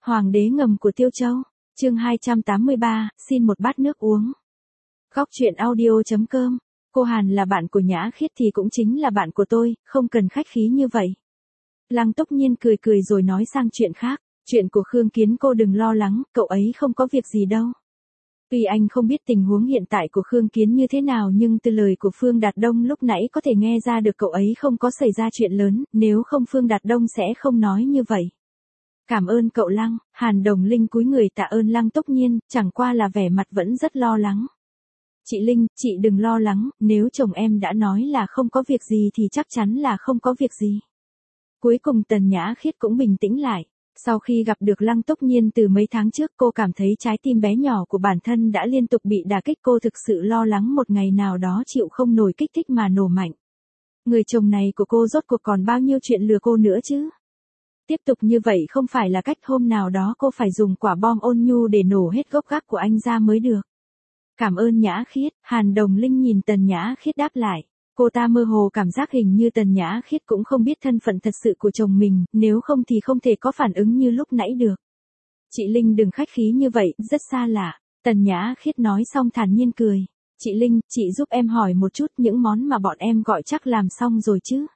Hoàng đế ngầm của Tiêu Châu, chương 283, xin một bát nước uống. Góc truyện audio.com, cô Hàn là bạn của Nhã Khiết thì cũng chính là bạn của tôi, không cần khách khí như vậy. Lăng Túc Nhiên cười cười rồi nói sang chuyện khác, chuyện của Khương Kiến cô đừng lo lắng, cậu ấy không có việc gì đâu. Tuy anh không biết tình huống hiện tại của Khương Kiến như thế nào nhưng từ lời của Phương Đạt Đông lúc nãy có thể nghe ra được cậu ấy không có xảy ra chuyện lớn, nếu không Phương Đạt Đông sẽ không nói như vậy. Cảm ơn cậu Lăng, Hàn Đồng Linh cúi người tạ ơn Lăng Túc Nhiên, chẳng qua là vẻ mặt vẫn rất lo lắng. Chị Linh, chị đừng lo lắng, nếu chồng em đã nói là không có việc gì thì chắc chắn là không có việc gì. Cuối cùng Tần Nhã Khiết cũng bình tĩnh lại. Sau khi gặp được Lăng Túc Nhiên từ mấy tháng trước cô cảm thấy trái tim bé nhỏ của bản thân đã liên tục bị đả kích, cô thực sự lo lắng một ngày nào đó chịu không nổi kích thích mà nổ mạnh. Người chồng này của cô rốt cuộc còn bao nhiêu chuyện lừa cô nữa chứ? Tiếp tục như vậy không phải là cách, hôm nào đó cô phải dùng quả bom ôn nhu để nổ hết gốc gác của anh ra mới được. Cảm ơn Nhã Khiết, Hàn Đồng Linh nhìn Tần Nhã Khiết đáp lại. Cô ta mơ hồ cảm giác hình như Tần Nhã Khiết cũng không biết thân phận thật sự của chồng mình, nếu không thì không thể có phản ứng như lúc nãy được. Chị Linh đừng khách khí như vậy, rất xa lạ. Tần Nhã Khiết nói xong thản nhiên cười. Chị Linh, chị giúp em hỏi một chút, những món mà bọn em gọi chắc làm xong rồi chứ?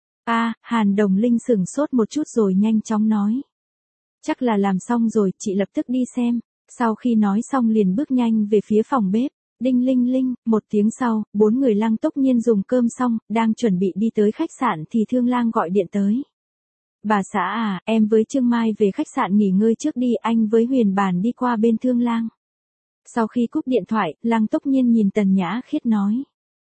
Hàn Đồng Linh sửng sốt một chút rồi nhanh chóng nói. Chắc là làm xong rồi, chị lập tức đi xem. Sau khi nói xong liền bước nhanh về phía phòng bếp. Đinh linh linh, một tiếng sau, 4 người Lăng Túc Nhiên dùng cơm xong, đang chuẩn bị đi tới khách sạn thì Thương Lang gọi điện tới. Bà xã à, em với Trương Mai về khách sạn nghỉ ngơi trước đi, anh với Huyền Bàn đi qua bên Thương Lang. Sau khi cúp điện thoại, Lăng Túc Nhiên nhìn Tần Nhã Khiết nói.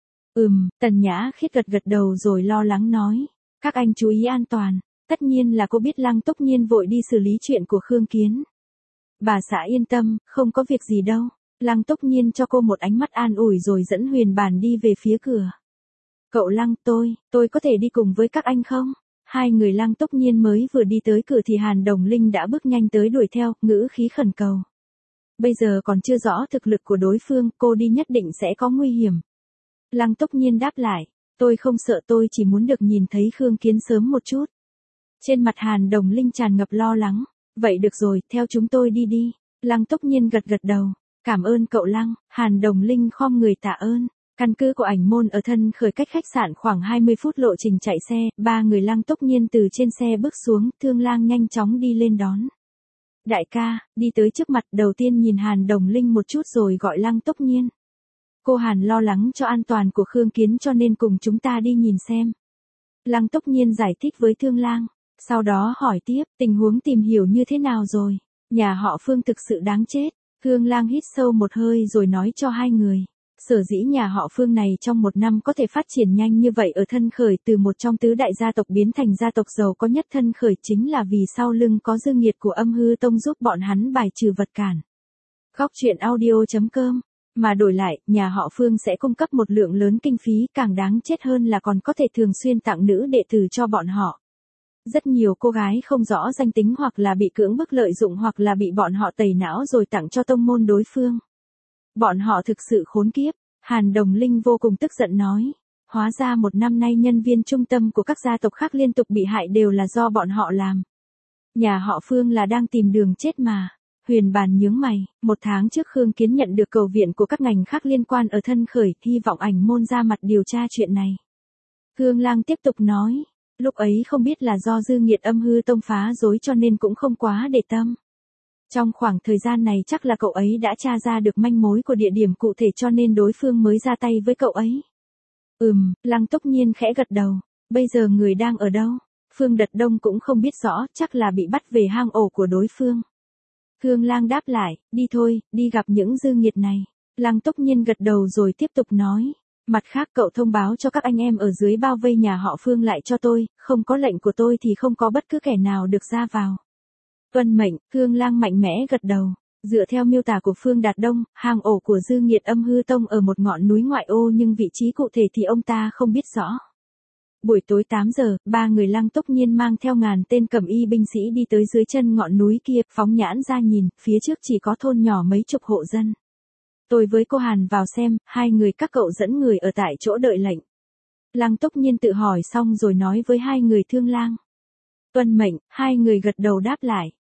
Tần Nhã Khiết gật gật đầu rồi lo lắng nói. Các anh chú ý an toàn. Tất nhiên là cô biết Lăng Túc Nhiên vội đi xử lý chuyện của Khương Kiến. Bà xã yên tâm, không có việc gì đâu. Lăng Túc Nhiên cho cô một ánh mắt an ủi rồi dẫn Huyền Bàn đi về phía cửa. Cậu Lăng, tôi có thể đi cùng với các anh không? Hai người Lăng Túc Nhiên mới vừa đi tới cửa thì Hàn Đồng Linh đã bước nhanh tới đuổi theo, ngữ khí khẩn cầu. Bây giờ còn chưa rõ thực lực của đối phương, cô đi nhất định sẽ có nguy hiểm. Lăng Túc Nhiên đáp lại, tôi không sợ, tôi chỉ muốn được nhìn thấy Khương Kiến sớm một chút. Trên mặt Hàn Đồng Linh tràn ngập lo lắng. Vậy được rồi, theo chúng tôi đi. Lăng Túc Nhiên gật gật đầu. Cảm ơn cậu Lăng, Hàn Đồng Linh khom người tạ ơn. Căn cứ của Ảnh Môn ở Thân Khởi cách khách sạn khoảng 20 phút lộ trình chạy xe, 3 người Lăng Túc Nhiên từ trên xe bước xuống, Thương Lang nhanh chóng đi lên đón. Đại ca, đi tới trước mặt, đầu tiên nhìn Hàn Đồng Linh một chút rồi gọi Lăng Túc Nhiên. Cô Hàn lo lắng cho an toàn của Khương Kiến cho nên cùng chúng ta đi nhìn xem. Lăng Túc Nhiên giải thích với Thương Lang, sau đó hỏi tiếp, tình huống tìm hiểu như thế nào rồi? Nhà họ Phương thực sự đáng chết. Thương Lang hít sâu một hơi rồi nói cho hai người. Sở dĩ nhà họ Phương này trong một năm có thể phát triển nhanh như vậy ở Thân Khởi, từ một trong tứ đại gia tộc biến thành gia tộc giàu có nhất Thân Khởi, chính là vì sau lưng có Dương Nghiệt của Âm Hư Tông giúp bọn hắn bài trừ vật cản. Góc truyện audio.com. Mà đổi lại, nhà họ Phương sẽ cung cấp một lượng lớn kinh phí, càng đáng chết hơn là còn có thể thường xuyên tặng nữ đệ tử cho bọn họ. Rất nhiều cô gái không rõ danh tính hoặc là bị cưỡng bức lợi dụng hoặc là bị bọn họ tẩy não rồi tặng cho tông môn đối phương. Bọn họ thực sự khốn kiếp. Hàn Đồng Linh vô cùng tức giận nói. Hóa ra một năm nay nhân viên trung tâm của các gia tộc khác liên tục bị hại đều là do bọn họ làm. Nhà họ Phương là đang tìm đường chết mà. Huyền Bàn nhướng mày, một tháng trước Khương Kiến nhận được cầu viện của các ngành khác liên quan ở Thân Khởi, hy vọng Ảnh Môn ra mặt điều tra chuyện này. Thương Lang tiếp tục nói. Lúc ấy không biết là do dư nghiệt Âm Hư Tông phá rối cho nên cũng không quá để tâm. Trong khoảng thời gian này chắc là cậu ấy đã tra ra được manh mối của địa điểm cụ thể cho nên đối phương mới ra tay với cậu ấy. Lăng Túc Nhiên khẽ gật đầu. Bây giờ người đang ở đâu? Phương Đạt Đông cũng không biết rõ, chắc là bị bắt về hang ổ của đối phương. Thương Lang đáp lại, đi thôi, đi gặp những dư nghiệt này. Lăng Túc Nhiên gật đầu rồi tiếp tục nói. Mặt khác cậu thông báo cho các anh em ở dưới bao vây nhà họ Phương lại cho tôi, không có lệnh của tôi thì không có bất cứ kẻ nào được ra vào. Tuân mệnh, Thương Lang mạnh mẽ gật đầu. Dựa theo miêu tả của Phương Đạt Đông, hang ổ của dư nghiệt Âm Hư Tông ở một ngọn núi ngoại ô nhưng vị trí cụ thể thì ông ta không biết rõ. Buổi tối 8 giờ, 3 người Lăng Túc Nhiên mang theo ngàn tên cẩm y binh sĩ đi tới dưới chân ngọn núi kia, phóng nhãn ra nhìn, phía trước chỉ có thôn nhỏ mấy chục hộ dân. Tôi với cô Hàn vào xem, hai người các cậu dẫn người ở tại chỗ đợi lệnh. Lăng Túc Nhiên tự hỏi xong rồi nói với hai người Thương Lang. Tuân mệnh, hai người gật đầu đáp lại.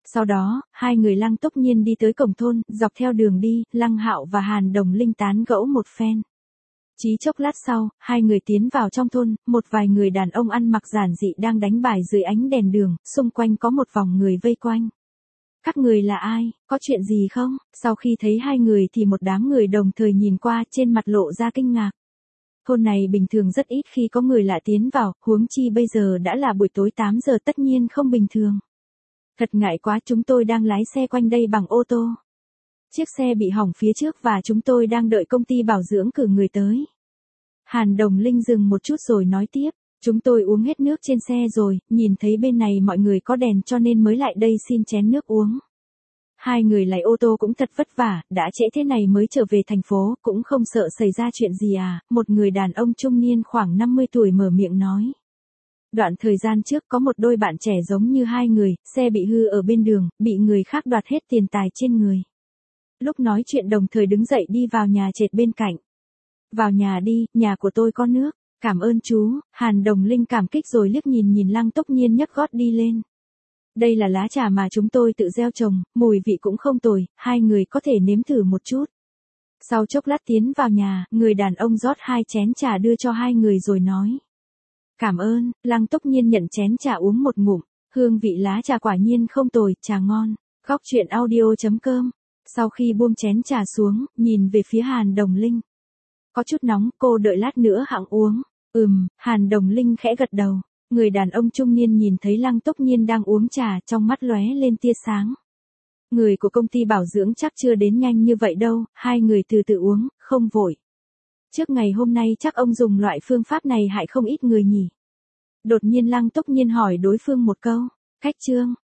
Sau đó, hai người Lăng Túc Nhiên đi tới cổng thôn, dọc theo đường đi, Lăng Hạo và Hàn Đồng Linh tán gẫu một phen. Chỉ chốc lát sau, hai người tiến vào trong thôn, một vài người đàn ông ăn mặc giản dị đang đánh bài dưới ánh đèn đường, xung quanh có một vòng người vây quanh. Các người là ai, có chuyện gì không? Sau khi thấy hai người thì một đám người đồng thời nhìn qua, trên mặt lộ ra kinh ngạc. Thôn này bình thường rất ít khi có người lạ tiến vào, huống chi bây giờ đã là buổi tối 8 giờ, tất nhiên không bình thường. Thật ngại quá, chúng tôi đang lái xe quanh đây bằng ô tô. Chiếc xe bị hỏng phía trước và chúng tôi đang đợi công ty bảo dưỡng cử người tới. Hàn Đồng Linh dừng một chút rồi nói tiếp, chúng tôi uống hết nước trên xe rồi, nhìn thấy bên này mọi người có đèn cho nên mới lại đây xin chén nước uống. Hai người lái ô tô cũng thật vất vả, đã trễ thế này mới trở về thành phố, cũng không sợ xảy ra chuyện gì à, một người đàn ông trung niên khoảng 50 tuổi mở miệng nói. Đoạn thời gian trước có một đôi bạn trẻ giống như hai người, xe bị hư ở bên đường, bị người khác đoạt hết tiền tài trên người. Lúc nói chuyện đồng thời đứng dậy đi vào nhà trệt bên cạnh. Vào nhà đi, nhà của tôi có nước, cảm ơn chú, Hàn Đồng Linh cảm kích rồi liếc nhìn Lăng Túc Nhiên nhấc gót đi lên. Đây là lá trà mà chúng tôi tự gieo trồng, mùi vị cũng không tồi, hai người có thể nếm thử một chút. Sau chốc lát tiến vào nhà, người đàn ông rót 2 chén trà đưa cho hai người rồi nói. Cảm ơn, Lăng Túc Nhiên nhận chén trà uống một ngụm, hương vị lá trà quả nhiên không tồi, trà ngon. Góc truyện audio.com. Sau khi buông chén trà xuống, nhìn về phía Hàn Đồng Linh. Có chút nóng, cô đợi lát nữa hẵng uống. Hàn Đồng Linh khẽ gật đầu. Người đàn ông trung niên nhìn thấy Lăng Túc Nhiên đang uống trà, trong mắt lóe lên tia sáng. Người của công ty bảo dưỡng chắc chưa đến nhanh như vậy đâu, hai người từ từ uống, không vội. Trước ngày hôm nay chắc ông dùng loại phương pháp này hại không ít người nhỉ. Đột nhiên Lăng Túc Nhiên hỏi đối phương một câu. Khách trương,